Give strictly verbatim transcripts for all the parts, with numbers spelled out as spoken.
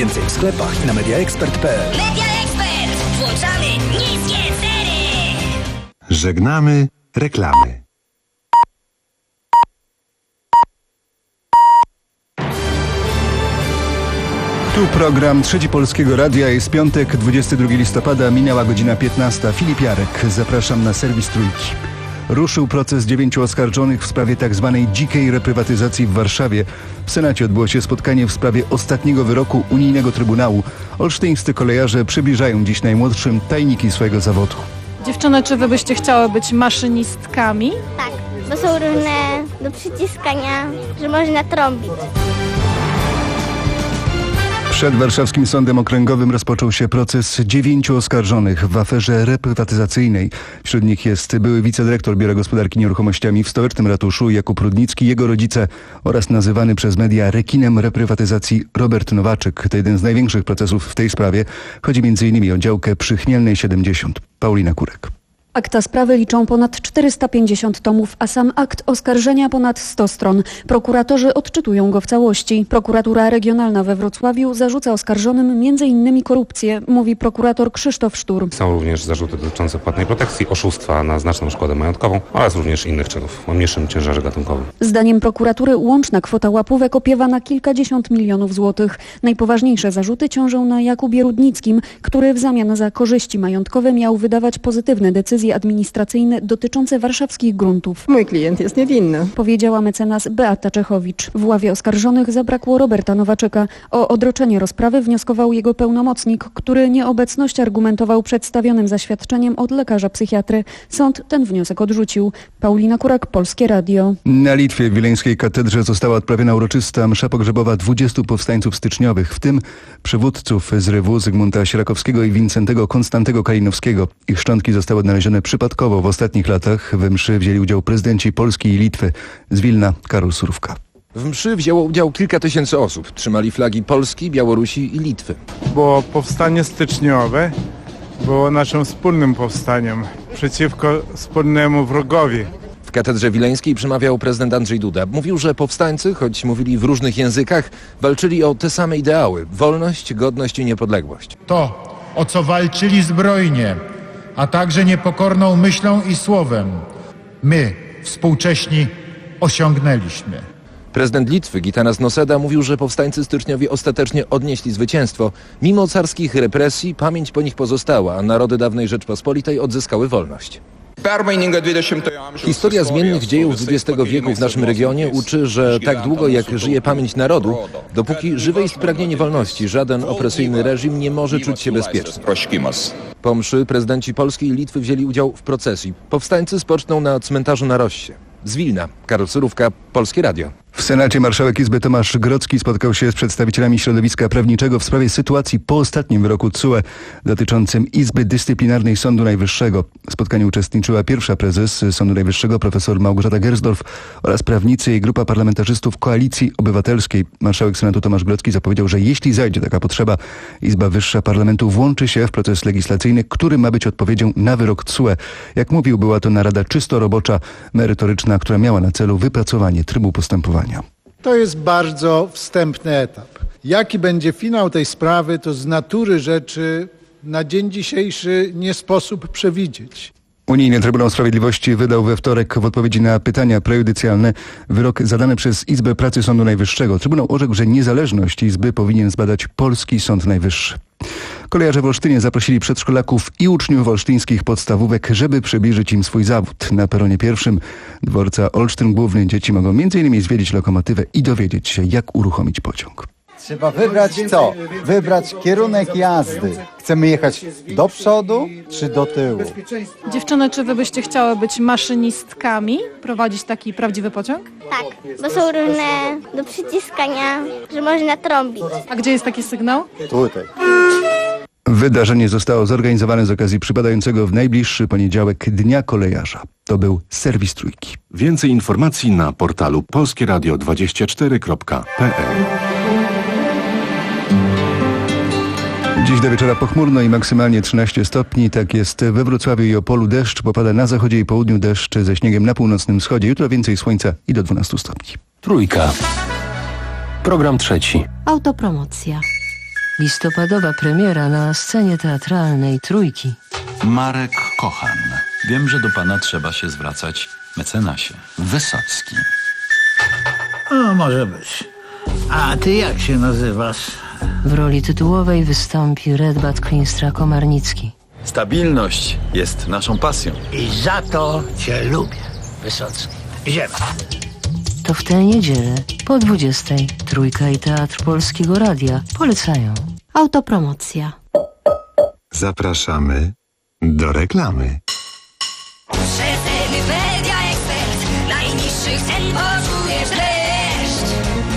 Więcej w sklepach i na mediaexpert kropka pe el. MediaExpert. Włączamy niskie ceny. Żegnamy reklamy. Tu program Trzeci Polskiego Radia. Jest piątek, dwudziestego drugiego listopada, minęła godzina piętnasta. Filip Jarek, zapraszam na serwis Trójki. Ruszył proces dziewięciu oskarżonych w sprawie tzw. dzikiej reprywatyzacji w Warszawie. W Senacie odbyło się spotkanie w sprawie ostatniego wyroku Unijnego Trybunału. Olsztyńscy kolejarze przybliżają dziś najmłodszym tajniki swojego zawodu. Dziewczyny, czy wy byście chciały być maszynисткami? Tak, bo są różne do przyciskania, że można trąbić. Przed warszawskim sądem okręgowym rozpoczął się proces dziewięciu oskarżonych w aferze reprywatyzacyjnej. Wśród nich jest były wicedyrektor Biura Gospodarki Nieruchomościami w stołecznym ratuszu Jakub Rudnicki, jego rodzice oraz nazywany przez media rekinem reprywatyzacji Robert Nowaczyk. To jeden z największych procesów w tej sprawie. Chodzi między innymi o działkę przy Chmielnej siedemdziesiąt. Paulina Kurek. Akta sprawy liczą ponad czterysta pięćdziesiąt tomów, a sam akt oskarżenia ponad sto stron. Prokuratorzy odczytują go w całości. Prokuratura Regionalna we Wrocławiu zarzuca oskarżonym między innymi korupcję, mówi prokurator Krzysztof Sztur. Są również zarzuty dotyczące płatnej protekcji, oszustwa na znaczną szkodę majątkową oraz również innych czynów o mniejszym ciężarze gatunkowym. Zdaniem prokuratury łączna kwota łapówek opiewa na kilkadziesiąt milionów złotych. Najpoważniejsze zarzuty ciążą na Jakubie Rudnickim, który w zamian za korzyści majątkowe miał wydawać pozytywne decyzje administracyjne dotyczące warszawskich gruntów. Mój klient jest niewinny, powiedziała mecenas Beata Czechowicz. W ławie oskarżonych zabrakło Roberta Nowaczyka. O odroczenie rozprawy wnioskował jego pełnomocnik, który nieobecność argumentował przedstawionym zaświadczeniem od lekarza psychiatry. Sąd ten wniosek odrzucił. Paulina Kurak, Polskie Radio. Na Litwie w Wileńskiej katedrze została odprawiona uroczysta msza pogrzebowa dwudziestu powstańców styczniowych, w tym przywódców zrywu Zygmunta Sierakowskiego i Wincentego Konstantego Kalinowskiego. Ich szczątki zostały odnalezione przypadkowo w ostatnich latach. We mszy wzięli udział prezydenci Polski i Litwy. Z Wilna Karol Surówka. W mszy wzięło udział kilka tysięcy osób. Trzymali flagi Polski, Białorusi i Litwy. Bo powstanie styczniowe było naszym wspólnym powstaniem przeciwko wspólnemu wrogowi. W katedrze wileńskiej przemawiał prezydent Andrzej Duda. Mówił, że powstańcy, choć mówili w różnych językach, walczyli o te same ideały: wolność, godność i niepodległość. To, o co walczyli zbrojnie, a także niepokorną myślą i słowem, my, współcześni, osiągnęliśmy. Prezydent Litwy Gitanas Nausėda mówił, że powstańcy styczniowi ostatecznie odnieśli zwycięstwo. Mimo carskich represji pamięć po nich pozostała, a narody dawnej Rzeczpospolitej odzyskały wolność. Historia zmiennych dziejów dwudziestego wieku w naszym regionie uczy, że tak długo jak żyje pamięć narodu, dopóki żywe jest pragnienie wolności, żaden opresyjny reżim nie może czuć się bezpieczny. Po mszy prezydenci Polski i Litwy wzięli udział w procesji. Powstańcy spoczną na cmentarzu na Rossie. Z Wilna, Karol Surówka, Polskie Radio. W Senacie marszałek Izby Tomasz Grodzki spotkał się z przedstawicielami środowiska prawniczego w sprawie sytuacji po ostatnim wyroku T S U E dotyczącym Izby Dyscyplinarnej Sądu Najwyższego. W spotkaniu uczestniczyła pierwsza prezes Sądu Najwyższego profesor Małgorzata Gersdorf oraz prawnicy i grupa parlamentarzystów Koalicji Obywatelskiej. Marszałek Senatu Tomasz Grodzki zapowiedział, że jeśli zajdzie taka potrzeba, Izba Wyższa Parlamentu włączy się w proces legislacyjny, który ma być odpowiedzią na wyrok T S U E. Jak mówił, była to narada czysto robocza, merytoryczna, która miała na celu wypracowanie trybu postępowania. To jest bardzo wstępny etap. Jaki będzie finał tej sprawy, to z natury rzeczy na dzień dzisiejszy nie sposób przewidzieć. Unijny Trybunał Sprawiedliwości wydał we wtorek w odpowiedzi na pytania prejudycjalne wyrok zadany przez Izbę Pracy Sądu Najwyższego. Trybunał orzekł, że niezależność Izby powinien zbadać polski Sąd Najwyższy. Kolejarze w Olsztynie zaprosili przedszkolaków i uczniów olsztyńskich podstawówek, żeby przybliżyć im swój zawód. Na peronie pierwszym dworca Olsztyn Główny dzieci mogą między innymi zwiedzić lokomotywę i dowiedzieć się, jak uruchomić pociąg. Trzeba wybrać co? Wybrać kierunek jazdy. Chcemy jechać do przodu czy do tyłu? Dziewczyny, czy wy byście chciały być maszynistkami? Prowadzić taki prawdziwy pociąg? Tak, bo są różne do przyciskania, że można trąbić. A gdzie jest taki sygnał? Tutaj. Wydarzenie zostało zorganizowane z okazji przypadającego w najbliższy poniedziałek Dnia Kolejarza. To był serwis Trójki. Więcej informacji na portalu polskie radio dwadzieścia cztery kropka pe el. Dziś do wieczora pochmurno i maksymalnie trzynaście stopni. Tak jest we Wrocławiu i Opolu. Deszcz popada na zachodzie i południu, deszcz ze śniegiem na północnym wschodzie. Jutro więcej słońca i do dwunastu stopni. Trójka. Program trzeci. Autopromocja. Listopadowa premiera na scenie teatralnej Trójki. Marek Kochan. Wiem, że do pana trzeba się zwracać mecenasie. Wysocki. O, może być. A ty jak się nazywasz? W roli tytułowej wystąpi Redbat Klinstra-Komarnicki. Stabilność jest naszą pasją. I za to cię lubię, Wysocki. Idziemy. To w tę niedzielę po dwudziestej Trójka i Teatr Polskiego Radia polecają. Autopromocja. Zapraszamy do reklamy. Rzetelny Media Expert. Najniższych cen poczujesz dreszcz.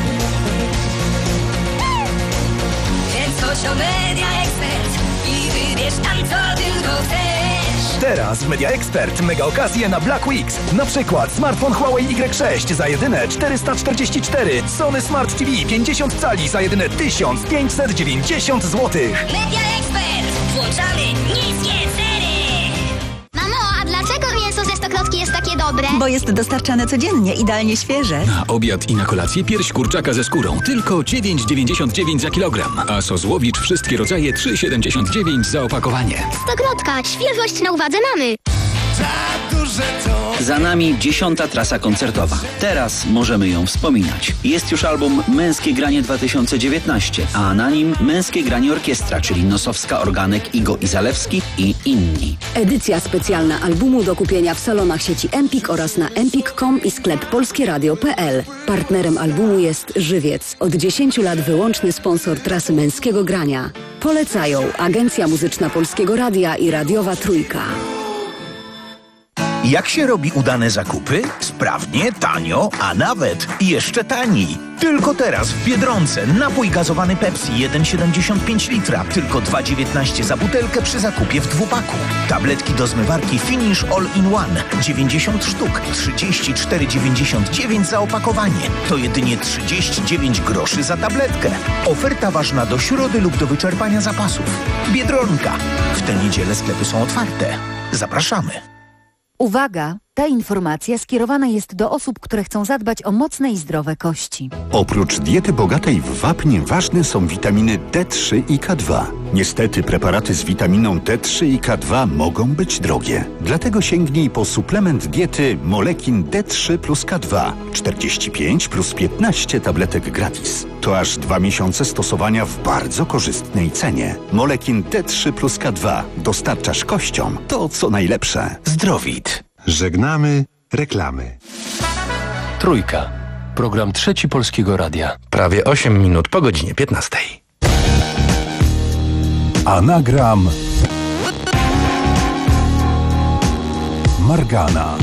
Więc chodź do Media Expert i wybierz tam, co tylko chcesz. Teraz w Media Expert mega okazje na Black Weeks. Na przykład smartfon Huawei Y sześć za jedyne czterysta czterdzieści cztery, Sony Smart T V pięćdziesiąt cali za jedyne tysiąc pięćset dziewięćdziesiąt złotych. Media Expert. Włączamy niskie ceny. Mamo, a dlaczego mięso ze stokrotki jest takie dobre? Bo jest dostarczane codziennie, idealnie świeże. Na obiad i na kolację pierś kurczaka ze skórą. Tylko dziewięć dziewięćdziesiąt dziewięć za kilogram. A sos Łowicz wszystkie rodzaje trzy siedemdziesiąt dziewięć za opakowanie. Stokrotka, świeżość na uwadze mamy. Za nami dziesiąta trasa koncertowa. Teraz możemy ją wspominać. Jest już album Męskie Granie dwa tysiące dziewiętnaście, a na nim Męskie Granie Orkiestra, czyli Nosowska, Organek, Igo i Zalewski i inni. Edycja specjalna albumu do kupienia w salonach sieci Empik oraz na empik kropka com i sklep polskieradio kropka p l. Partnerem albumu jest Żywiec. Od dziesięciu lat wyłączny sponsor trasy Męskiego Grania. Polecają Agencja Muzyczna Polskiego Radia i Radiowa Trójka. Jak się robi udane zakupy? Sprawnie, tanio, a nawet jeszcze taniej. Tylko teraz w Biedronce napój gazowany Pepsi jeden siedemdziesiąt pięć litra. Tylko dwa dziewiętnaście za butelkę przy zakupie w dwupaku. Tabletki do zmywarki Finish All in One dziewięćdziesiąt sztuk. trzydzieści cztery dziewięćdziesiąt dziewięć za opakowanie. To jedynie trzydzieści dziewięć groszy za tabletkę. Oferta ważna do środy lub do wyczerpania zapasów. Biedronka. W tę niedzielę sklepy są otwarte. Zapraszamy. Uwaga! Ta informacja skierowana jest do osób, które chcą zadbać o mocne i zdrowe kości. Oprócz diety bogatej w wapń ważne są witaminy D trzy i K dwa. Niestety preparaty z witaminą D trzy i K dwa mogą być drogie. Dlatego sięgnij po suplement diety Molekin D trzy plus K dwa. czterdzieści pięć plus piętnaście tabletek gratis. To aż dwa miesiące stosowania w bardzo korzystnej cenie. Molekin D trzy plus K dwa. Dostarczasz kościom to, co najlepsze. Zdrowit. Żegnamy reklamy. Trójka. Program Trzeci Polskiego Radia. Prawie osiem minut po godzinie piętnastej. Anagram Margana.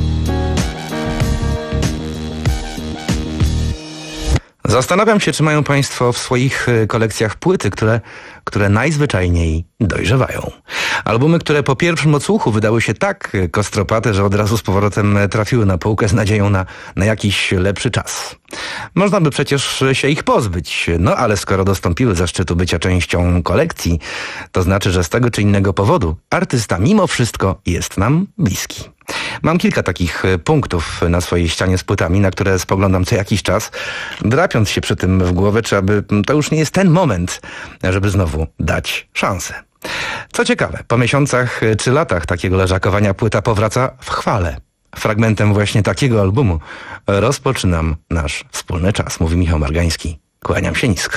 Zastanawiam się, czy mają Państwo w swoich kolekcjach płyty, które, które najzwyczajniej dojrzewają. Albumy, które po pierwszym odsłuchu wydały się tak kostropate, że od razu z powrotem trafiły na półkę z nadzieją na, na jakiś lepszy czas. Można by przecież się ich pozbyć, no ale skoro dostąpiły zaszczytu bycia częścią kolekcji, to znaczy, że z tego czy innego powodu artysta mimo wszystko jest nam bliski. Mam kilka takich punktów na swojej ścianie z płytami, na które spoglądam co jakiś czas, drapiąc się przy tym w głowę, czy aby to już nie jest ten moment, żeby znowu dać szansę. Co ciekawe, po miesiącach czy latach takiego leżakowania płyta powraca w chwale. Fragmentem właśnie takiego albumu rozpoczynam nasz wspólny czas, mówi Michał Margański. Kłaniam się nisko.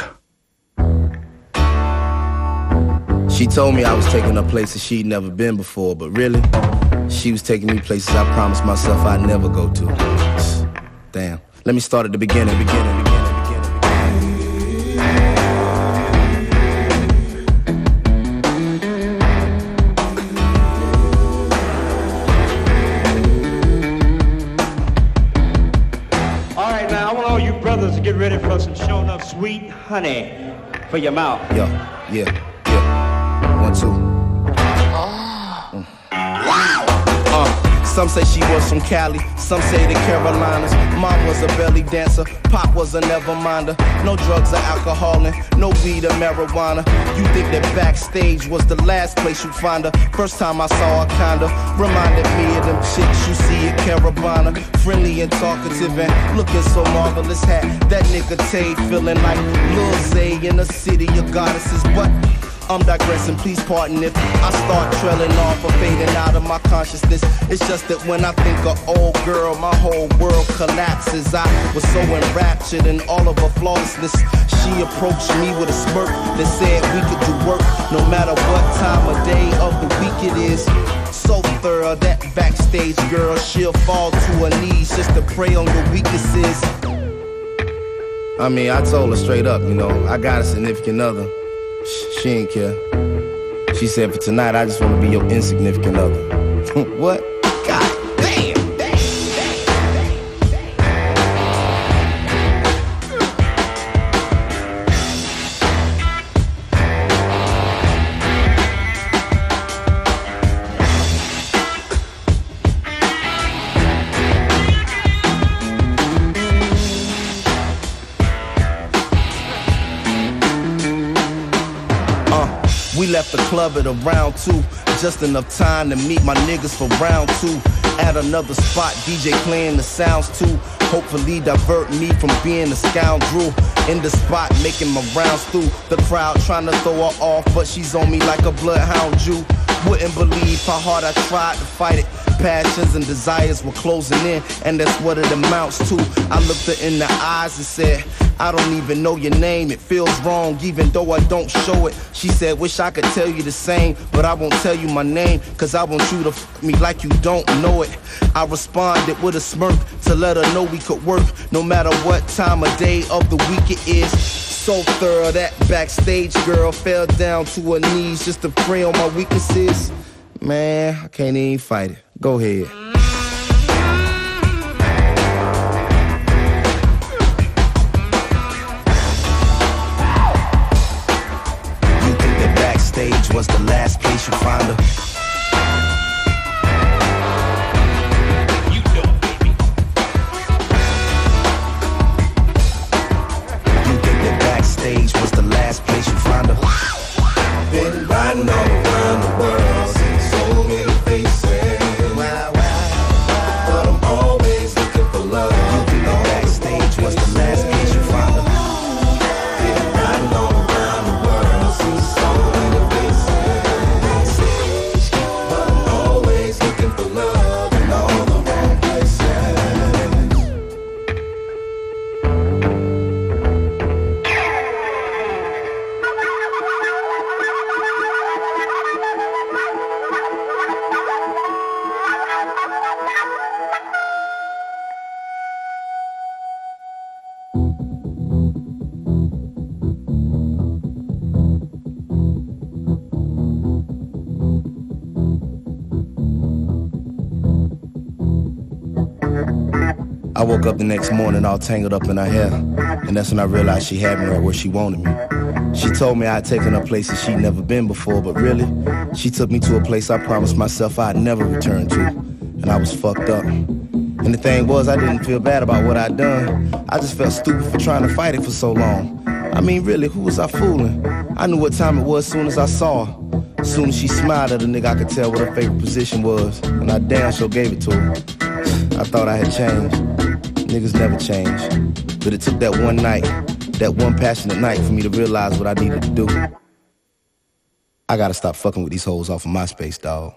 She told me I was taking her places she'd never been before, but really, she was taking me places I promised myself I'd never go to. Damn. Let me start at the beginning, beginning, beginning, beginning. All right, now I want all you brothers to get ready for some show enough sweet honey for your mouth. Yeah, yeah, yeah. One, two. Mm. Wow! Uh, Some say she was from Cali, some say the Carolinas. Mom was a belly dancer, Pop was a never minder. No drugs or alcohol and no weed or marijuana. You think that backstage was the last place you'd find her? First time I saw her kinda reminded me of them chicks you see at Caravana. Friendly and talkative and looking so marvelous. Had that nigga Tay feeling like Lil Zay in a city of goddesses. But I'm digressing, please pardon if I start trailing off or fading out of my consciousness. It's just that when I think of old girl, my whole world collapses. I was so enraptured in all of her flawlessness. She approached me with a smirk that said we could do work no matter what time of day of the week it is. So thorough, that backstage girl, she'll fall to her knees just to prey on your weaknesses. I mean, I told her straight up, you know, I got a significant other. She ain't care. She said, for tonight, I just want to be your insignificant other. What? God damn! We left the club at around two, just enough time to meet my niggas for round two. At another spot, D J playing the sounds too. Hopefully divert me from being a scoundrel. In the spot, making my rounds through the crowd, trying to throw her off, but she's on me like a bloodhound Jew. Wouldn't believe how hard I tried to fight it. Passions and desires were closing in, and that's what it amounts to. I looked her in the eyes and said, I don't even know your name, it feels wrong even though I don't show it. She said, wish I could tell you the same, but I won't tell you my name, cause I want you to f me like you don't know it. I responded with a smirk to let her know we could work no matter what time of day of the week it is. So thorough, that backstage girl fell down to her knees just to prey on my weaknesses. Man, I can't even fight it. Go ahead. Stage was the last place you find her. You know, baby. You think that backstage was the last place you find her? Been riding all around the world, seen so many faces. Wow, wow, wow. But I'm always looking for love. You think that backstage was the last place you find her? Been riding all around the world, seen so many faces. I woke up the next morning all tangled up in her hair, and that's when I realized she had me right where she wanted me. She told me I'd taken her places she'd never been before, but really, she took me to a place I promised myself I'd never return to, and I was fucked up. And the thing was, I didn't feel bad about what I'd done. I just felt stupid for trying to fight it for so long. I mean, really, who was I fooling? I knew what time it was as soon as I saw her. As soon as she smiled at a nigga, I could tell what her favorite position was, and I damn sure gave it to her. I thought I had changed. Niggas never change. But it took that one night, that one passionate night for me to realize what I needed to do. I gotta stop fucking with these hoes off of MySpace, dawg.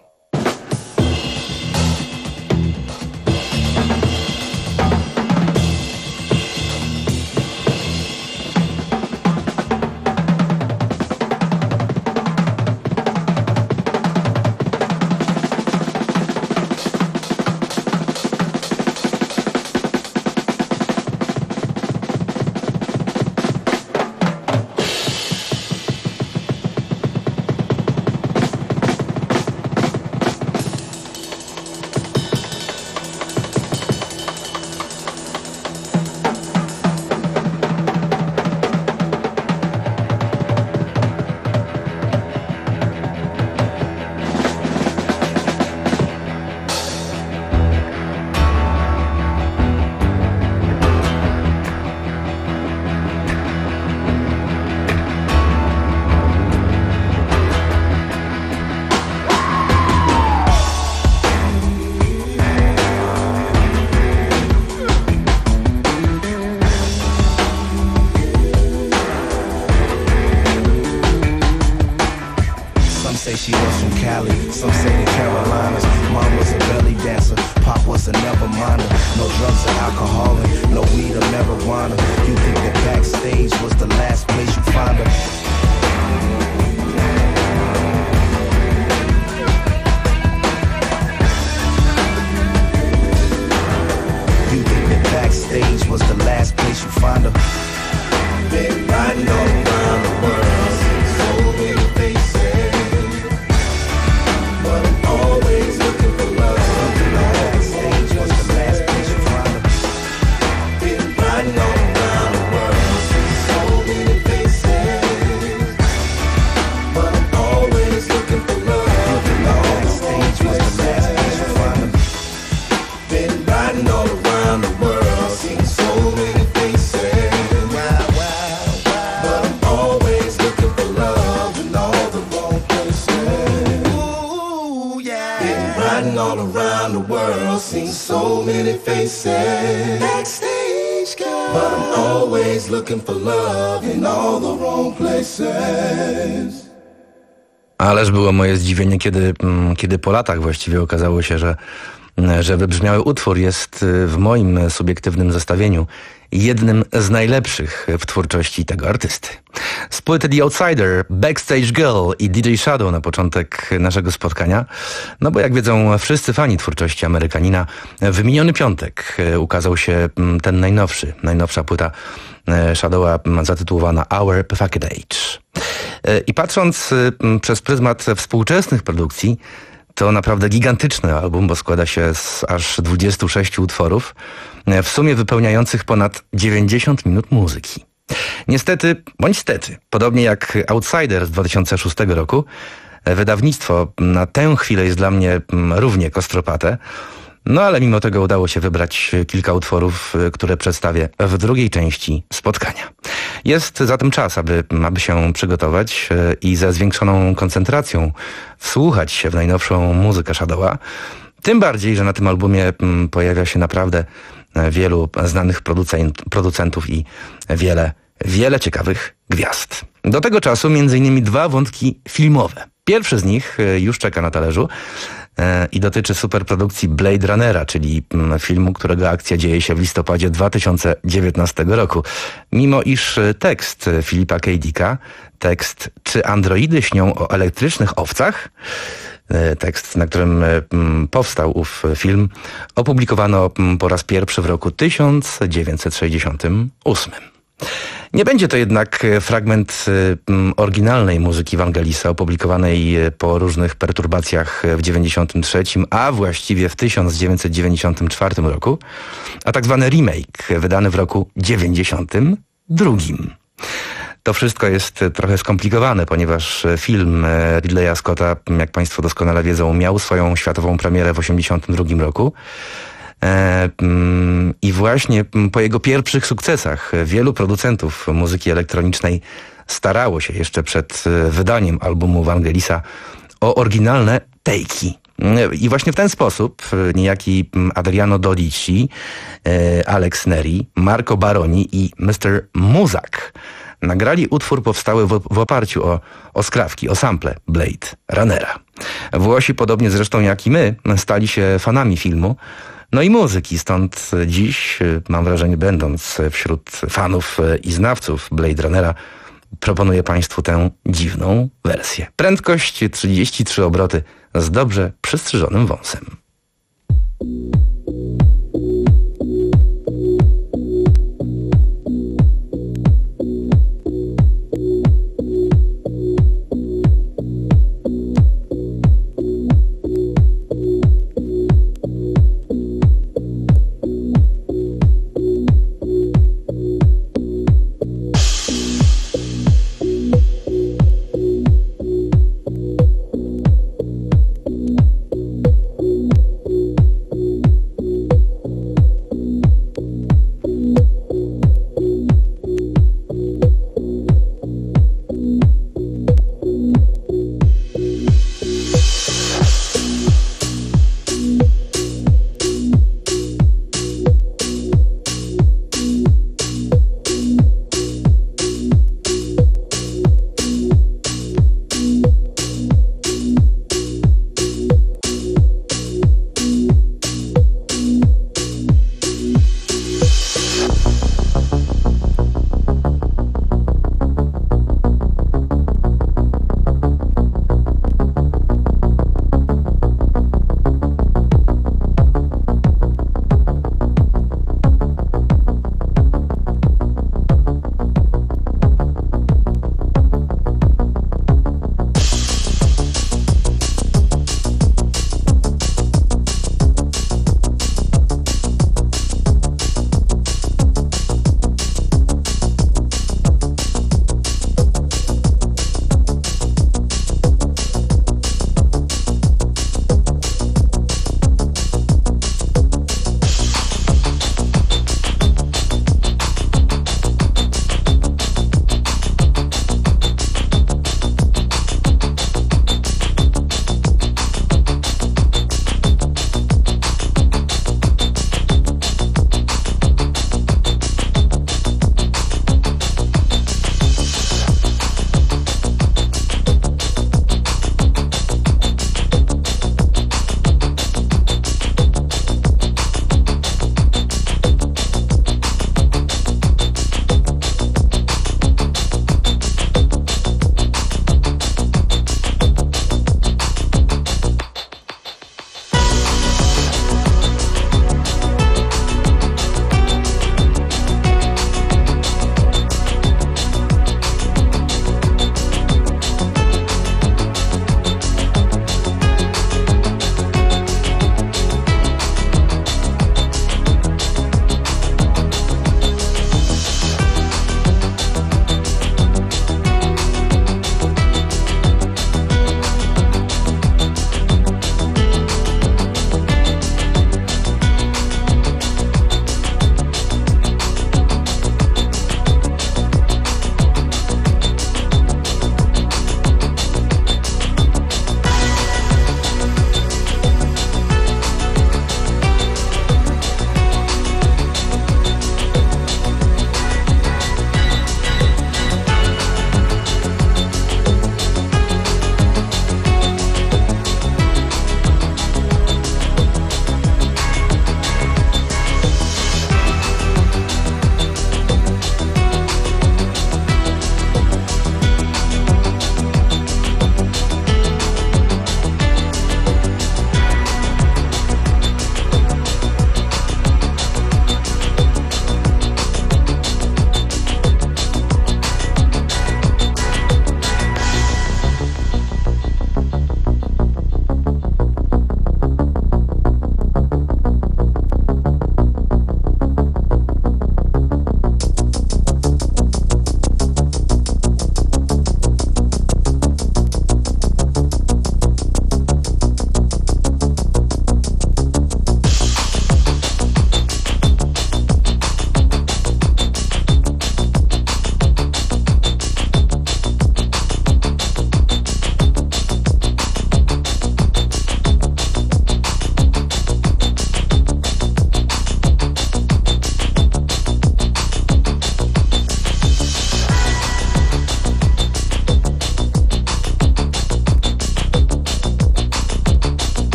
say she was from Cali, some say the Carolinas. Mom was a belly dancer, Pop was a never minder. No drugs or alcohol, and no weed or marijuana. You think that backstage was the last place you find her? You think that backstage was the last place you find her? Been riding all around the world, so many faces, but I'm always looking for love. Backstage was the last place you find her. Been riding all around the world, so many faces, but I'm always looking for love. Backstage was the last place you find her. Been riding all around the world, seen so many faces. All around the world, seen so many faces. Backstage girl, but I'm always looking for love in all the wrong places. Ależ było moje zdziwienie, kiedy, kiedy po latach właściwie okazało się, że, że wybrzmiały utwór jest w moim subiektywnym zestawieniu jednym z najlepszych w twórczości tego artysty. Z płyty The Outsider, Backstage Girl i D J Shadow na początek naszego spotkania. No bo jak wiedzą wszyscy fani twórczości Amerykanina, w miniony piątek ukazał się ten najnowszy, najnowsza płyta Shadowa zatytułowana Our Perfect Age. I patrząc przez pryzmat współczesnych produkcji, to naprawdę gigantyczny album, bo składa się z aż dwudziestu sześciu utworów, w sumie wypełniających ponad dziewięćdziesiąt minut muzyki. Niestety, bądź stety, podobnie jak Outsider z dwa tysiące szóstego roku, wydawnictwo na tę chwilę jest dla mnie równie kostropate, no ale mimo tego udało się wybrać kilka utworów, które przedstawię w drugiej części spotkania. Jest zatem czas, aby, aby się przygotować i ze zwiększoną koncentracją wsłuchać się w najnowszą muzykę Shadowa. Tym bardziej, że na tym albumie pojawia się naprawdę wielu znanych producent, producentów i wiele, wiele ciekawych gwiazd. Do tego czasu między innymi dwa wątki filmowe. Pierwszy z nich już czeka na talerzu i dotyczy superprodukcji Blade Runnera, czyli filmu, którego akcja dzieje się w listopadzie dwa tysiące dziewiętnastego roku. Mimo iż tekst Philipa K. Dicka, tekst Czy androidy śnią o elektrycznych owcach, tekst, na którym powstał ów film, opublikowano po raz pierwszy w roku tysiąc dziewięćset sześćdziesiątym ósmym. Nie będzie to jednak fragment oryginalnej muzyki Vangelisa, opublikowanej po różnych perturbacjach w dziewięćdziesiątym trzecim, a właściwie w tysiąc dziewięćset dziewięćdziesiątym czwartym roku, a tak zwany remake wydany w roku dziewięćdziesiątym drugim. To wszystko jest trochę skomplikowane, ponieważ film Ridleya Scotta, jak Państwo doskonale wiedzą, miał swoją światową premierę w osiemdziesiątym drugim roku. I właśnie po jego pierwszych sukcesach wielu producentów muzyki elektronicznej starało się jeszcze przed wydaniem albumu Vangelisa o oryginalne take'i. I właśnie w ten sposób niejaki Adriano Dodici, Alex Neri, Marco Baroni i mister Muzak nagrali utwór powstały w, w oparciu o, o skrawki, o sample Blade Runnera. Włosi, podobnie zresztą jak i my, stali się fanami filmu, no i muzyki, stąd dziś, mam wrażenie, będąc wśród fanów i znawców Blade Runnera, proponuję Państwu tę dziwną wersję. Prędkość trzydzieści trzy obroty z dobrze przystrzyżonym wąsem.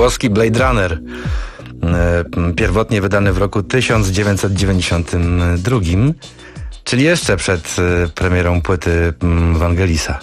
Włoski Blade Runner, pierwotnie wydany w roku tysiąc dziewięćset dziewięćdziesiątym drugim, czyli jeszcze przed premierą płyty Vangelisa.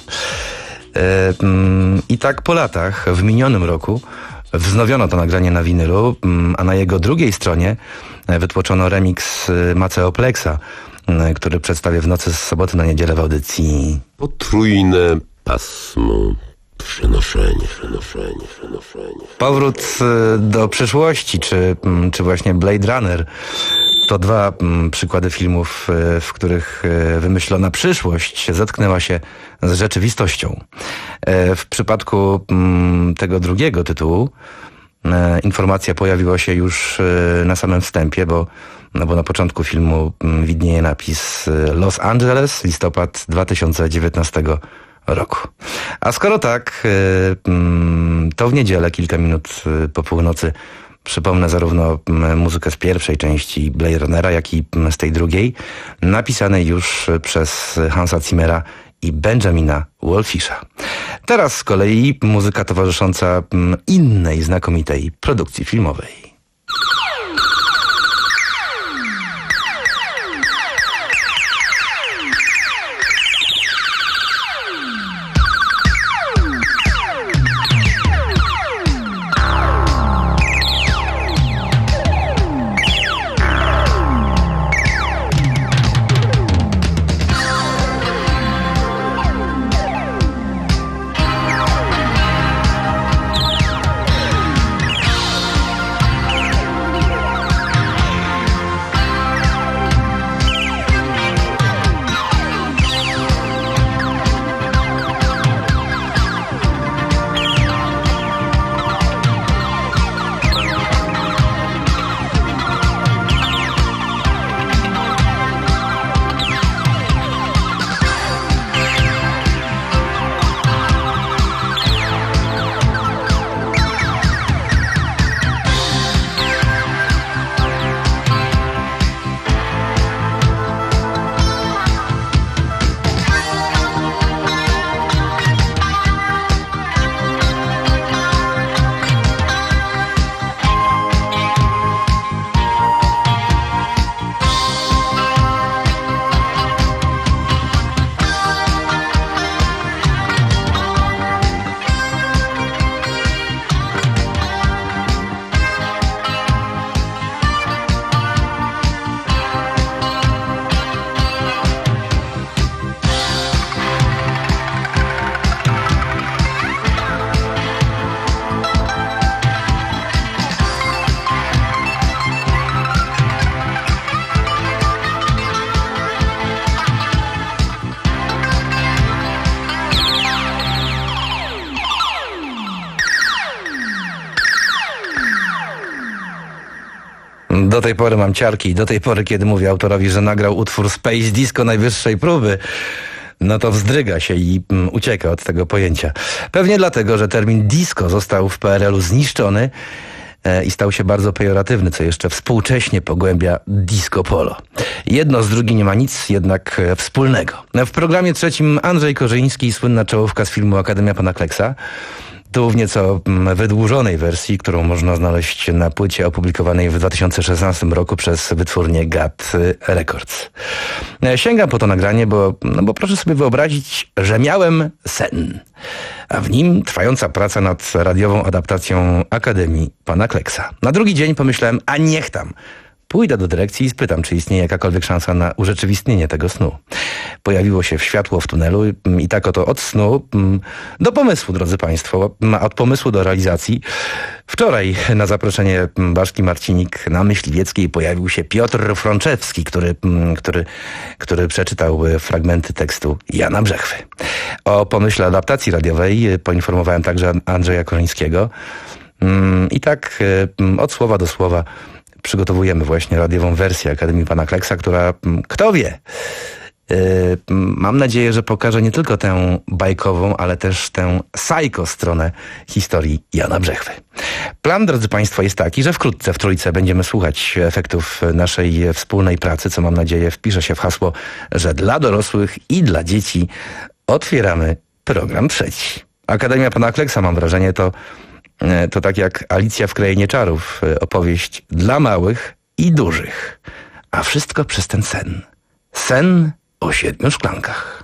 I tak po latach, w minionym roku, wznowiono to nagranie na winylu, a na jego drugiej stronie wytłoczono remix Maceo Plexa, który przedstawię w nocy z soboty na niedzielę w audycji. Potrójne pasmo. Przenoszenie, przenoszenie, przenoszenie. Powrót do przyszłości, czy, czy właśnie Blade Runner, to dwa przykłady filmów, w których wymyślona przyszłość zetknęła się z rzeczywistością. W przypadku tego drugiego tytułu informacja pojawiła się już na samym wstępie, bo, no bo na początku filmu widnieje napis Los Angeles, listopad dwa tysiące dziewiętnastego roku. A skoro tak, to w niedzielę, kilka minut po północy, przypomnę zarówno muzykę z pierwszej części Blade Runnera, jak i z tej drugiej, napisanej już przez Hansa Zimmera i Benjamina Wolfisha. Teraz z kolei muzyka towarzysząca innej znakomitej produkcji filmowej. Do tej pory mam ciarki, do tej pory, kiedy mówię autorowi, że nagrał utwór Space Disco najwyższej próby, no to wzdryga się i mm, ucieka od tego pojęcia. Pewnie dlatego, że termin disco został w P R L u zniszczony e, i stał się bardzo pejoratywny, co jeszcze współcześnie pogłębia disco polo. Jedno z drugim nie ma nic jednak e, wspólnego. W programie trzecim Andrzej Korzyński i słynna czołówka z filmu Akademia Pana Kleksa. Tu w nieco wydłużonej wersji, którą można znaleźć na płycie opublikowanej w dwa tysiące szesnastym roku przez wytwórnię Gat Records. Sięgam po to nagranie, bo, no bo proszę sobie wyobrazić, że miałem sen, a w nim trwająca praca nad radiową adaptacją Akademii Pana Kleksa. Na drugi dzień pomyślałem, a niech tam. Pójdę do dyrekcji i spytam, czy istnieje jakakolwiek szansa na urzeczywistnienie tego snu. Pojawiło się światło w tunelu i tak oto od snu do pomysłu, drodzy Państwo, a od pomysłu do realizacji. Wczoraj na zaproszenie Baszki Marcinik na Myśliwieckiej pojawił się Piotr Frączewski, który, który, który przeczytał fragmenty tekstu Jana Brzechwy. O pomyśle adaptacji radiowej poinformowałem także Andrzeja Korzyńskiego. I tak od słowa do słowa przygotowujemy właśnie radiową wersję Akademii Pana Kleksa, która, kto wie, yy, mam nadzieję, że pokaże nie tylko tę bajkową, ale też tę psycho stronę historii Jana Brzechwy. Plan, drodzy Państwo, jest taki, że wkrótce w Trójce będziemy słuchać efektów naszej wspólnej pracy, co mam nadzieję wpisze się w hasło, że dla dorosłych i dla dzieci otwieramy program trzeci. Akademia Pana Kleksa, mam wrażenie, to to tak jak Alicja w Krainie Czarów, opowieść dla małych i dużych. A wszystko przez ten sen. Sen o siedmiu szklankach.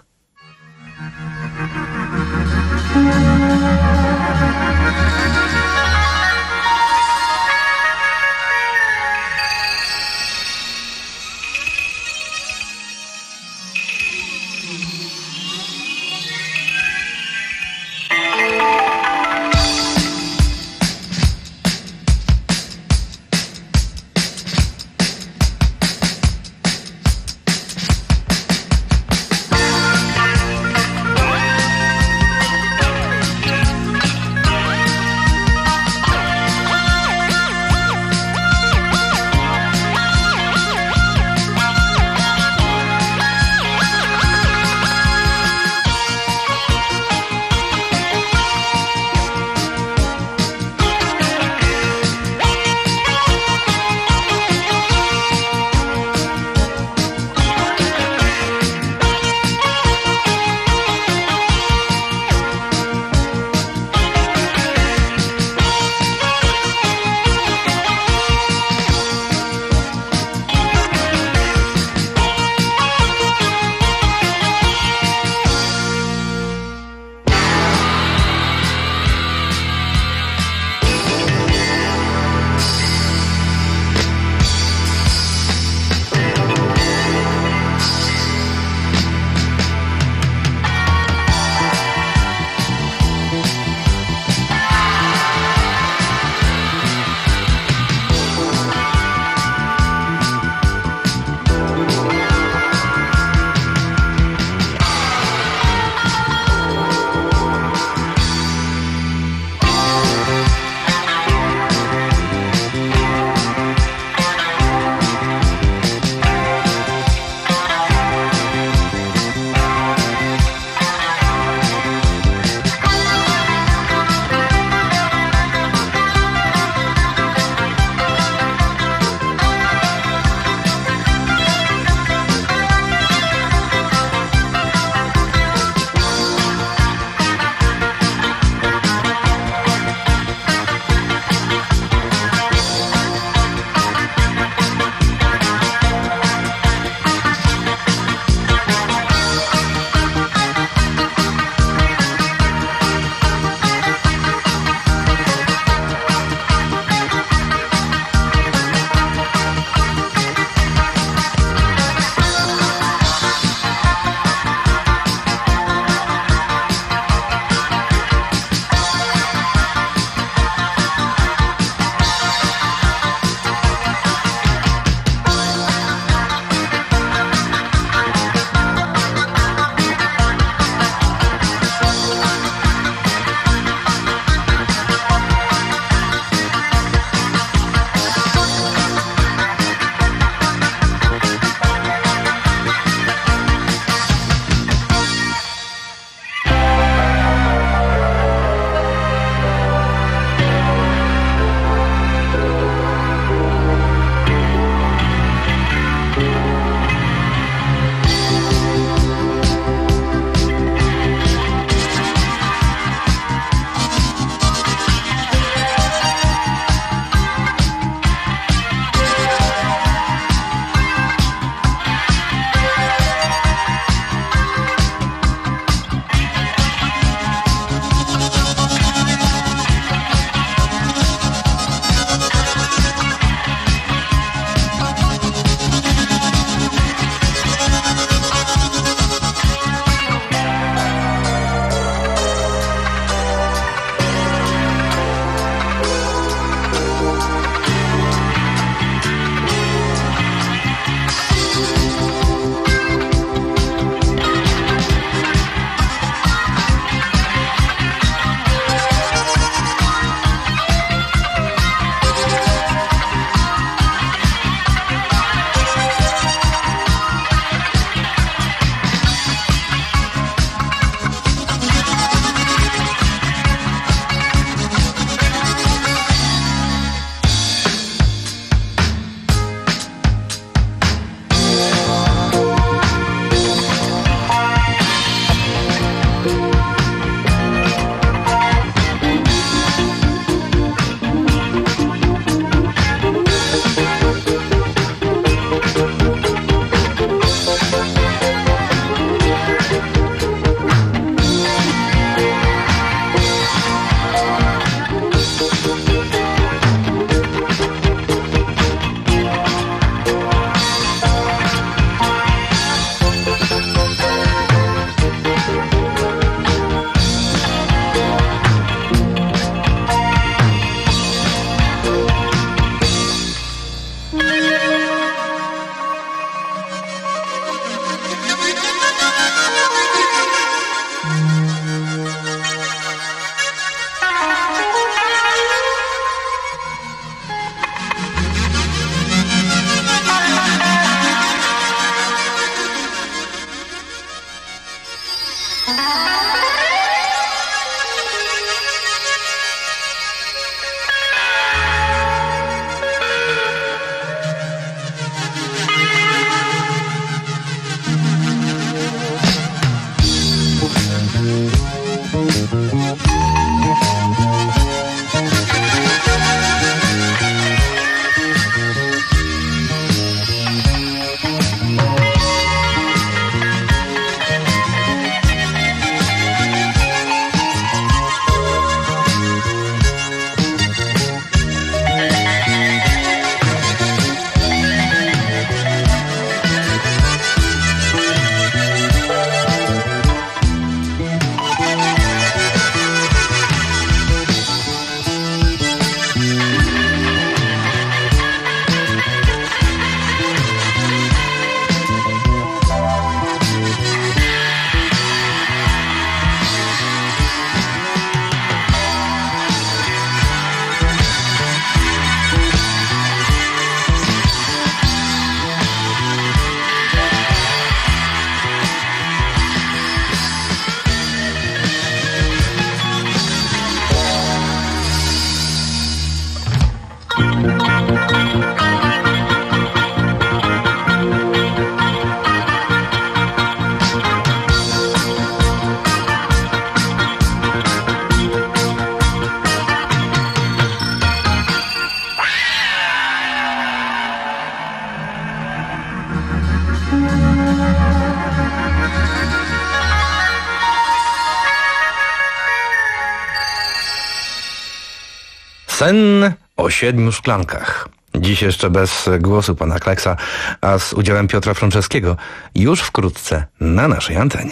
Sen o siedmiu szklankach. Dziś jeszcze bez głosu pana Kleksa, a z udziałem Piotra Frączewskiego. Już wkrótce na naszej antenie.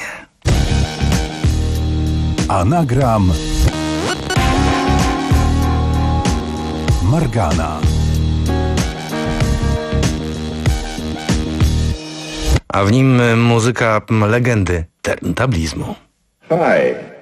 Anagram Margana. A w nim muzyka legendy turntablizmu. Hi.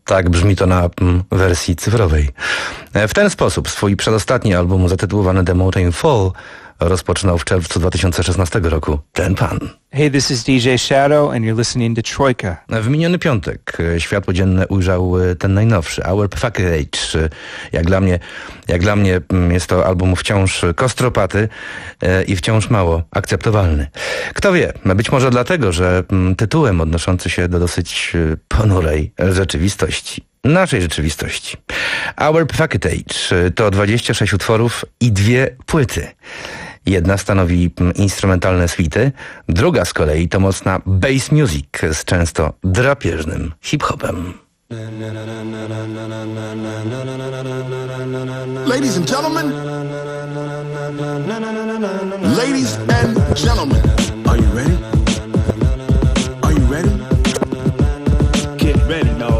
Tak brzmi to na mm, wersji cyfrowej. W ten sposób swój przedostatni album zatytułowany The Mountain Fall rozpoczynał w czerwcu dwa tysiące szesnastego roku ten pan. Hey, this is D J Shadow and you're listening to Troika. W miniony piątek światło dzienne ujrzał ten najnowszy, Our Package. Jak dla mnie, jak dla mnie jest to album wciąż kostropaty i wciąż mało akceptowalny. Kto wie, być może dlatego, że tytułem odnoszący się do dosyć ponurej rzeczywistości. Naszej rzeczywistości. Our Package to dwadzieścia sześć utworów i dwie płyty. Jedna stanowi instrumentalne suity, druga z kolei to mocna bass music z często drapieżnym hip-hopem. Ladies and gentlemen, ladies and gentlemen, are you ready? Are you ready? Get ready, no.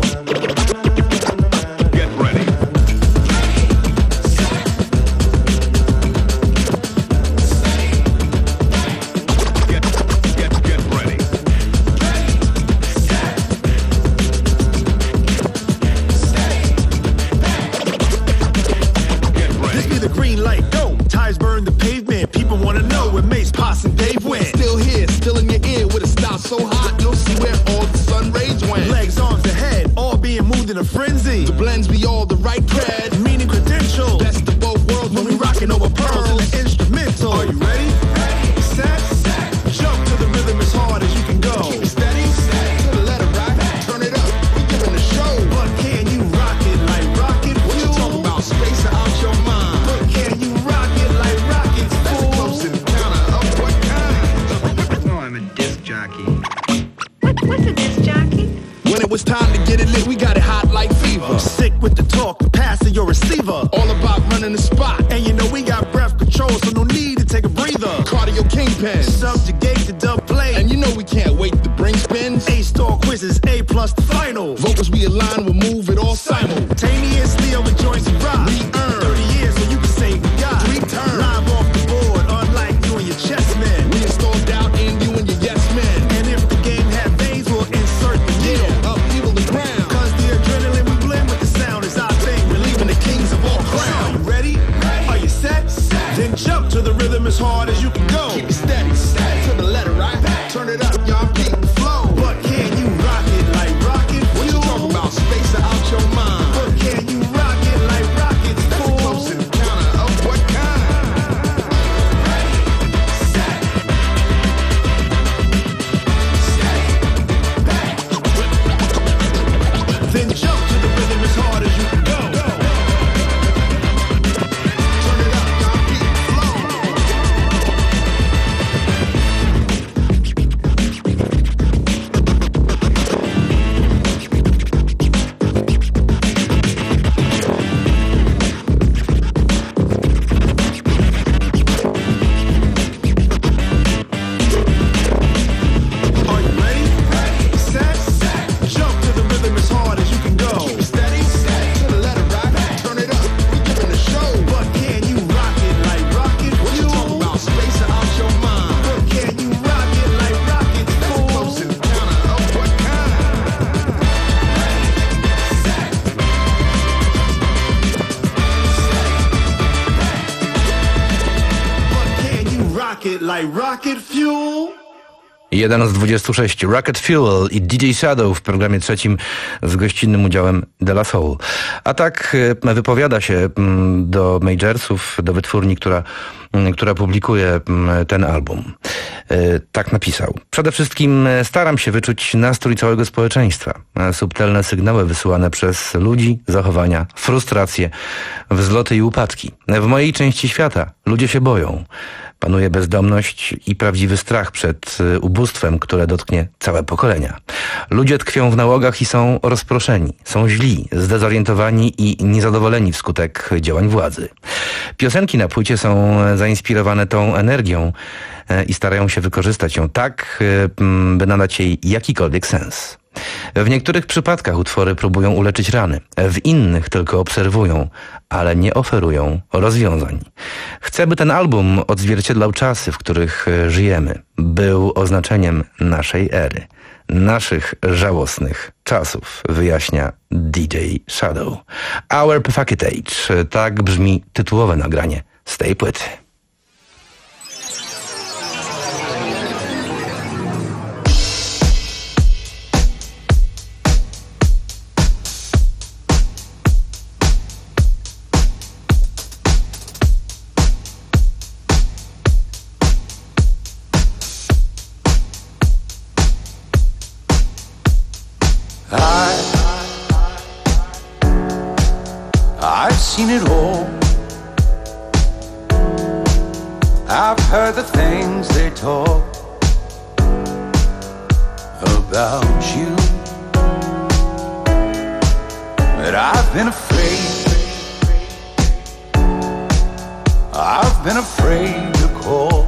So hot, you'll see where all the sun rays went. Legs, arms, ahead, all being moved in a frenzy. The blends be all the right cred, meaning credentials. Best of both worlds when we rockin' over pearls and the instrumental. Are you ready? Ready. Set. Set. Jump to the rhythm as hard as you can go. Keep it steady. Steady. To the letter right. Turn it up. We're giving a show. But can you rock it like rocket? What you talking about? Space out your mind. But can you rock it like rockets? That's a close encounter of what kind? Oh, I'm a disc jockey. What's a disc jockey? When it was time to get it lit, we got it hot like fever. Sick with the talk, passing your receiver. All about running the spot. And you know we got breath control, so no need to take a breather. Cardio kingpin, subjugate the dub play. And you know we can't wait to bring spins. A-star quizzes, A plus the final. Vocals we align, we'll move it all simultaneously over joints and rock. We earn thirty years, so you can say we got three turns. Live off the board, unlike you and your chess men. We install doubt in you and your yes men. And if the game had veins, we'll insert the needle up evil the ground. Cause the adrenaline we blend with the sound is our thing. Relieving the kings of all crowns. Are you ready? ready? Are you set? set? Then jump to the rhythm as hard as you can go. Keep it steady, steady. To the letter right. Turn it up, y'all keep the flow. But can you rock it like rocket? What you talking about? Space out your mind. But can you rock it like rockets? That's a close encounter of what kind? Then jump to the rhythm as hard as you can go. Turn it up, y'all keep the flow. Are you ready? Ready. Set. Set. Jump to the rhythm as hard as you can go. Keep it steady. Steady. To the letter right. Turn it up. We're giving a show. But can you rock it like rocket? What you talking about? Space out your mind. But can you rock it like rockets? That's a close encounter of what kind? But can you rock it like rocket fuel? Jeden z dwudziestu sześciu, Rocket Fuel i D J Shadow w programie trzecim z gościnnym udziałem De La Soul. A tak wypowiada się do majorsów, do wytwórni, która, która publikuje ten album. Tak napisał. Przede wszystkim staram się wyczuć nastrój całego społeczeństwa. Subtelne sygnały wysyłane przez ludzi, zachowania, frustracje, wzloty i upadki. W mojej części świata ludzie się boją. Panuje bezdomność i prawdziwy strach przed ubóstwem, które dotknie całe pokolenia. Ludzie tkwią w nałogach i są rozproszeni, są źli, zdezorientowani i niezadowoleni wskutek działań władzy. Piosenki na płycie są zainspirowane tą energią i starają się wykorzystać ją tak, by nadać jej jakikolwiek sens. W niektórych przypadkach utwory próbują uleczyć rany, w innych tylko obserwują, ale nie oferują rozwiązań. Chcę, by ten album odzwierciedlał czasy, w których żyjemy. Był oznaczeniem naszej ery. naszych żałosnych czasów, wyjaśnia D J Shadow. Our Perfect Age, tak brzmi tytułowe nagranie z tej płyty. I've seen it all. I've heard the things they talk about you, but I've been afraid. I've been afraid to call,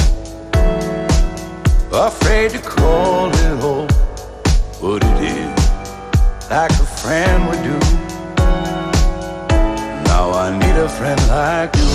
afraid to call it all what it is, like a friend would do. Now I need a friend like you.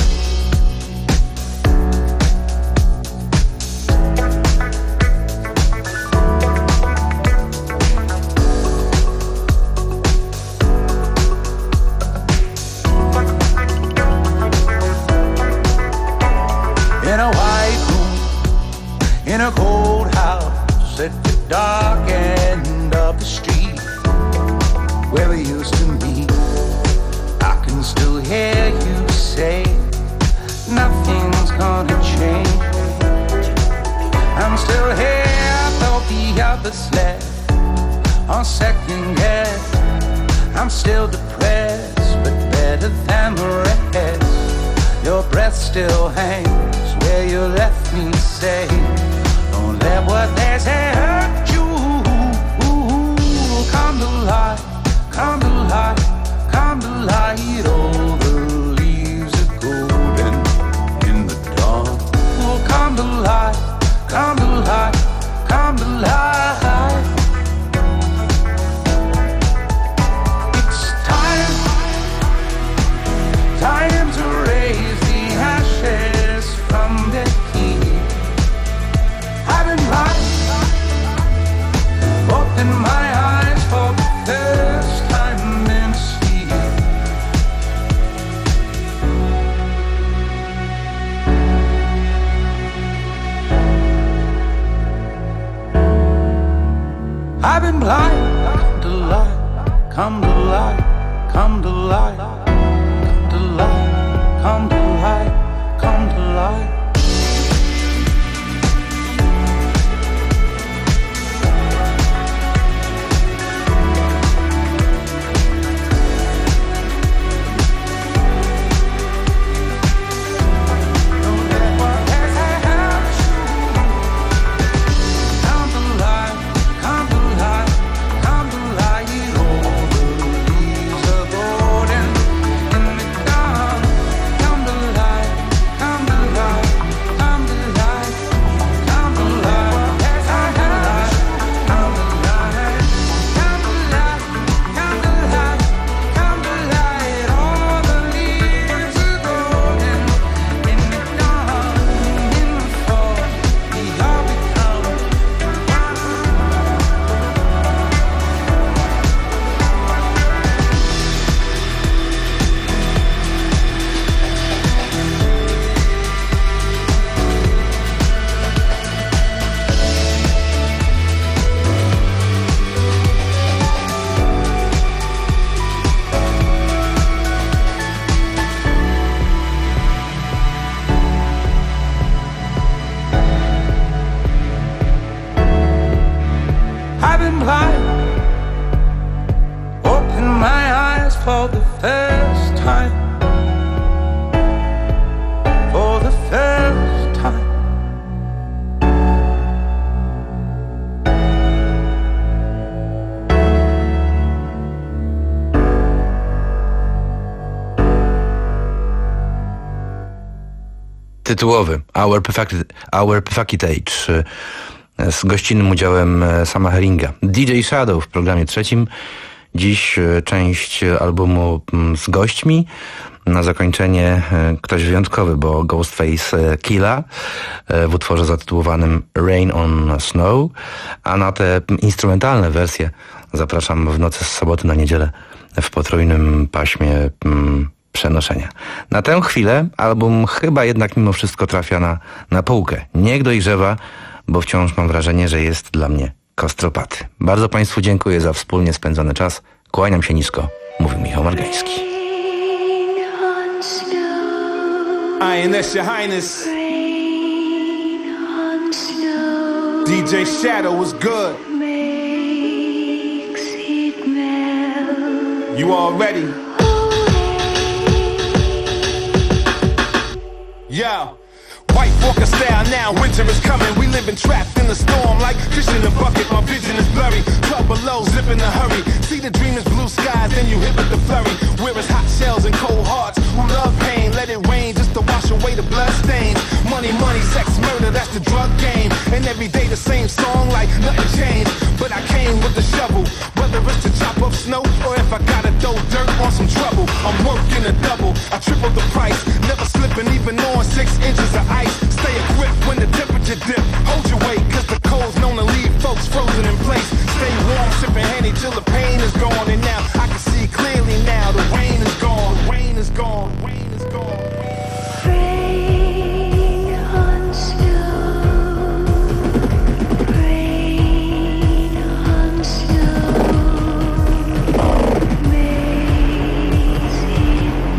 In a white room, in a cold house at the dark end of the street where we used to meet, I can still hear you say nothing's gonna change. I'm still here, though the others left on second guess. I'm still depressed, but better than the rest. Your breath still hangs where you left me safe. Don't let what they say hurt you. Come to life, come to life, come to light. All the leaves are golden in the dawn. Oh, come to life, come to life, come to life. It's time, time to raise the ashes from the heat. I've been blind, open my eyes for the first time in sleep. I've been blind, come to life, come to life, come to life, come to life, come to life, come to life. For the first time, for the first time. Tytułowy Our Perfect, Our Perfect Age z gościnnym udziałem Sama Herringa. D J Shadow w programie trzecim. Dziś część albumu z gośćmi. Na zakończenie e, ktoś wyjątkowy, bo Ghostface Killah e, w utworze zatytułowanym Rain on Snow, a na te instrumentalne wersje zapraszam w nocy z soboty na niedzielę w potrójnym paśmie mm, przenoszenia. Na tę chwilę album chyba jednak mimo wszystko trafia na, na półkę. Niech dojrzewa, bo wciąż mam wrażenie, że jest dla mnie kostropaty. Bardzo Państwu dziękuję za wspólnie spędzony czas. Kłaniam się nisko, mówił Michał Margański. Aye, and that's your highness. D J Shadow was good. You all ready? Yo. White Walker style now, winter is coming. We living trapped in the storm like fish in a bucket. My vision is blurry, twelve below, zip in a hurry. See the dream is blue skies, then you hit with the flurry. Where is hot shells and cold hearts who love pain? Let it rain just to wash away the blood stains. Money, money, sex, murder, that's the drug game. And every day the same song like nothing changed. But I came with a shovel, whether it's to chop up snow or if I gotta throw dirt on some trouble. I'm working a double, I triple the price. Never slipping even on six inches of ice. Stay equipped when the temperature dip. Hold your weight, cause the cold's known to leave folks frozen in place. Stay warm, sipping Henny till the pain is gone. And now I can see clearly now. The rain is gone, the rain is gone, the rain is gone. Rain on snow. Rain on snow. Makes it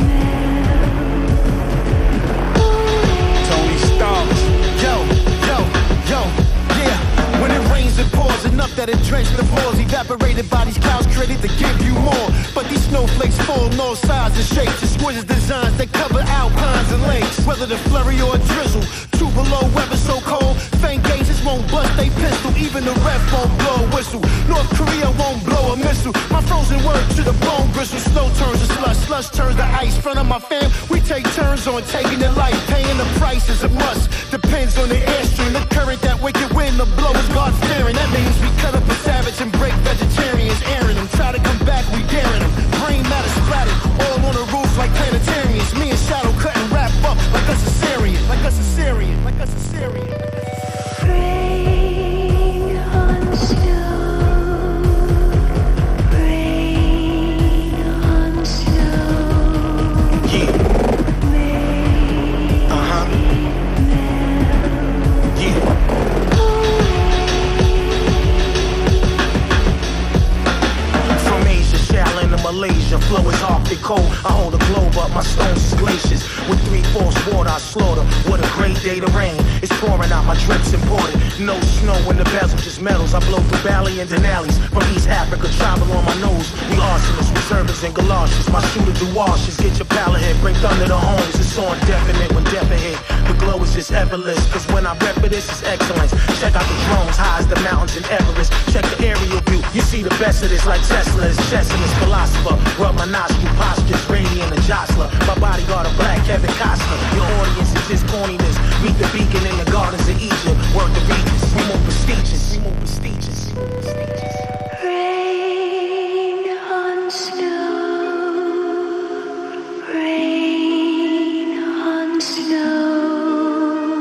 melt. Tony Starks. Yo, yo, yo, yeah. When it rains it pours enough that it drenched the pores. Evaporated bodies, clouds created to give you more. But these snowflakes fall in all sizes and shapes. Exquisite designs that cover alpines and lakes. Whether the flurry or a drizzle, two below weather so cold. Faint gauges won't bust they pistol. Even the ref won't blow a whistle. North Korea won't blow a missile. My frozen word to the bone gristle. Snow turns to slush, slush turns to ice. Front of my fam, we take turns on taking the life. Paying the price is a must. Depends on the airstream. The current that wicked wind, the blow is God fearing. That means we cut up a savage and break vegetarians. Airing them, try to come back, we daring them. Brain matter splattered, all on the roof like planetarians. Me and Shadow cutting wrap up like us a Syrian, like us a Syrian, like us a Syrian. Rain on snow. Rain on snow. Yeah. Uh-huh. Yeah. Malaysia, flow is Arctic cold. I hold a globe up, my stones is glaciers. With three force water, I slaughter. What a great day to rain. It's pouring out, my drips imported. No snow in the bezel, just metals. I blow through Bali and Denali's. From East Africa, travel on my nose. We arsonists, reservists, and galoshes. My shooter do washes. Get your pallet head, bring thunder to homes. It's on definite when death ahead. The glow is just effortless. Cause when I rep it, this is excellence. Check out the drones, high as the mountains in Everest. Check the aerial view. You see the best of this like Tesla's. Chessiness philosopher. Rub my nostril postures, radiant and jostler. My bodyguard a black Kevin Costner. Your audience is just corniness. Meet the beacon in the gardens of Egypt. Work the regions, we more prestigious. We more prestigious. Rain on snow. Rain on snow.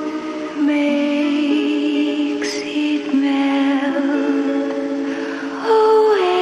Makes it melt away.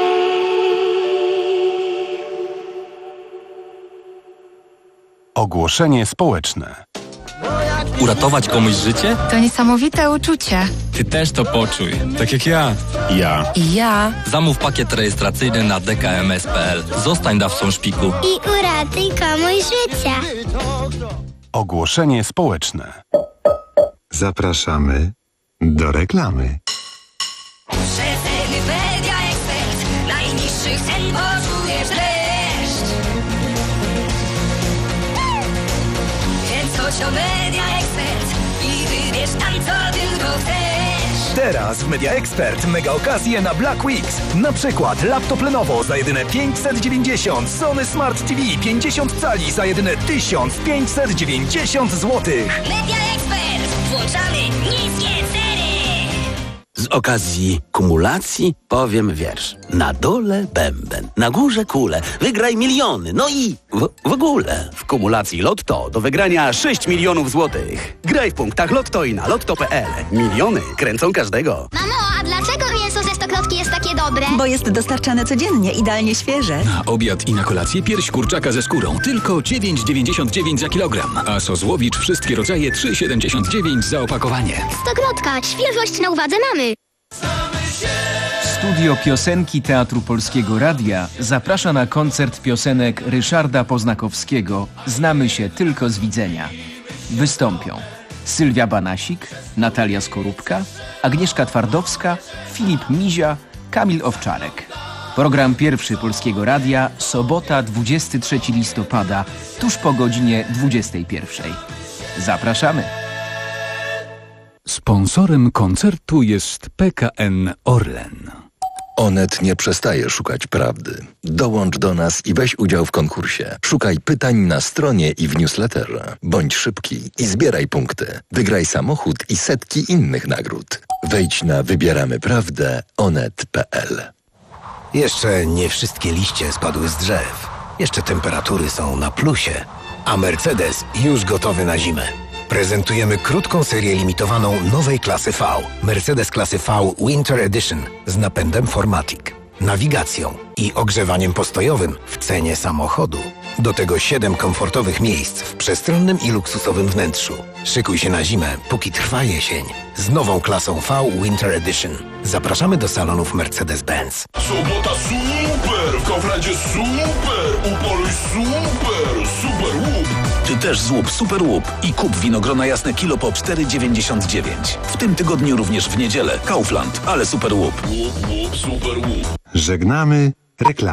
Ogłoszenie społeczne. Uratować komuś życie? To niesamowite uczucie. Ty też to poczuj, tak jak ja. Ja. I ja. Zamów pakiet rejestracyjny na d k m s kropka p l. Zostań dawcą szpiku. I uratuj komuś życie. Ogłoszenie społeczne. Zapraszamy do reklamy. Przeceny Media Expert. Najniższych cen poczujesz dreszcz. Więc chodź o Media Expert i wybierz tam, co tylko chcesz. Teraz w Media Expert mega okazje na Black Weeks. Na przykład laptop Lenovo za jedyne pięćset dziewięćdziesiąt, Sony Smart T V pięćdziesiąt cali za jedyne tysiąc pięćset dziewięćdziesiąt złotych. Media Expert. Włączamy niskie ceny. Z okazji kumulacji powiem wiersz. Na dole bęben, na górze kule, wygraj miliony, no i w, w ogóle. W kumulacji Lotto do wygrania sześć milionów złotych. Graj w punktach Lotto i na lotto kropka pe el. Miliony kręcą każdego. Mamo, a dlaczego mięso ze Stokrotki jest takie dobre? Bo jest dostarczane codziennie, idealnie świeże. Na obiad i na kolację pierś kurczaka ze skórą. Tylko dziewięć dziewięćdziesiąt dziewięć za kilogram. A sos Łowicz wszystkie rodzaje trzy siedemdziesiąt dziewięć za opakowanie. Stokrotka, świeżość na uwadze mamy. Studio Piosenki Teatru Polskiego Radia zaprasza na koncert piosenek Ryszarda Poznakowskiego Znamy się tylko z widzenia. Wystąpią Sylwia Banasik, Natalia Skorupka, Agnieszka Twardowska, Filip Mizia, Kamil Owczarek. Program pierwszy Polskiego Radia, sobota dwudziestego trzeciego listopada, tuż po godzinie dwudziestej pierwszej. Zapraszamy! Sponsorem koncertu jest P K N Orlen. Onet nie przestaje szukać prawdy. Dołącz do nas i weź udział w konkursie. Szukaj pytań na stronie i w newsletterze. Bądź szybki i zbieraj punkty. Wygraj samochód i setki innych nagród. Wejdź na wybieramy prawdę onet kropka pe el. Jeszcze nie wszystkie liście spadły z drzew. Jeszcze temperatury są na plusie. A Mercedes już gotowy na zimę. Prezentujemy krótką serię limitowaną nowej klasy V. Mercedes klasy V Winter Edition z napędem cztery matic, nawigacją i ogrzewaniem postojowym w cenie samochodu. Do tego siedem komfortowych miejsc w przestronnym i luksusowym wnętrzu. Szykuj się na zimę, póki trwa jesień. Z nową klasą V Winter Edition. Zapraszamy do salonów Mercedes-Benz. Sobota super! W Kauflandzie super! Upoluj super! Super łup! Ty też złup super łup i kup winogrona jasne kilo po cztery dziewięćdziesiąt dziewięć. W tym tygodniu również w niedzielę. Kaufland, ale super łup. Łup, łup, super łup. Żegnamy reklamy.